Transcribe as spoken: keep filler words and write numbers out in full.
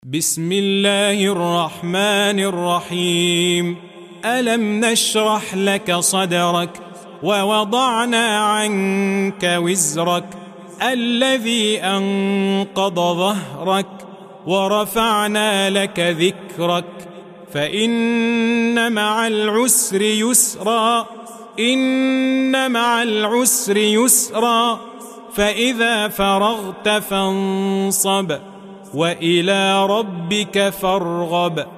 بسم الله الرحمن الرحيم. ألم نشرح لك صدرك ووضعنا عنك وزرك الذي أنقض ظهرك ورفعنا لك ذكرك فإن مع العسر يسرا إن مع العسر يسرا فإذا فرغت فانصب وإلى ربك فارغب.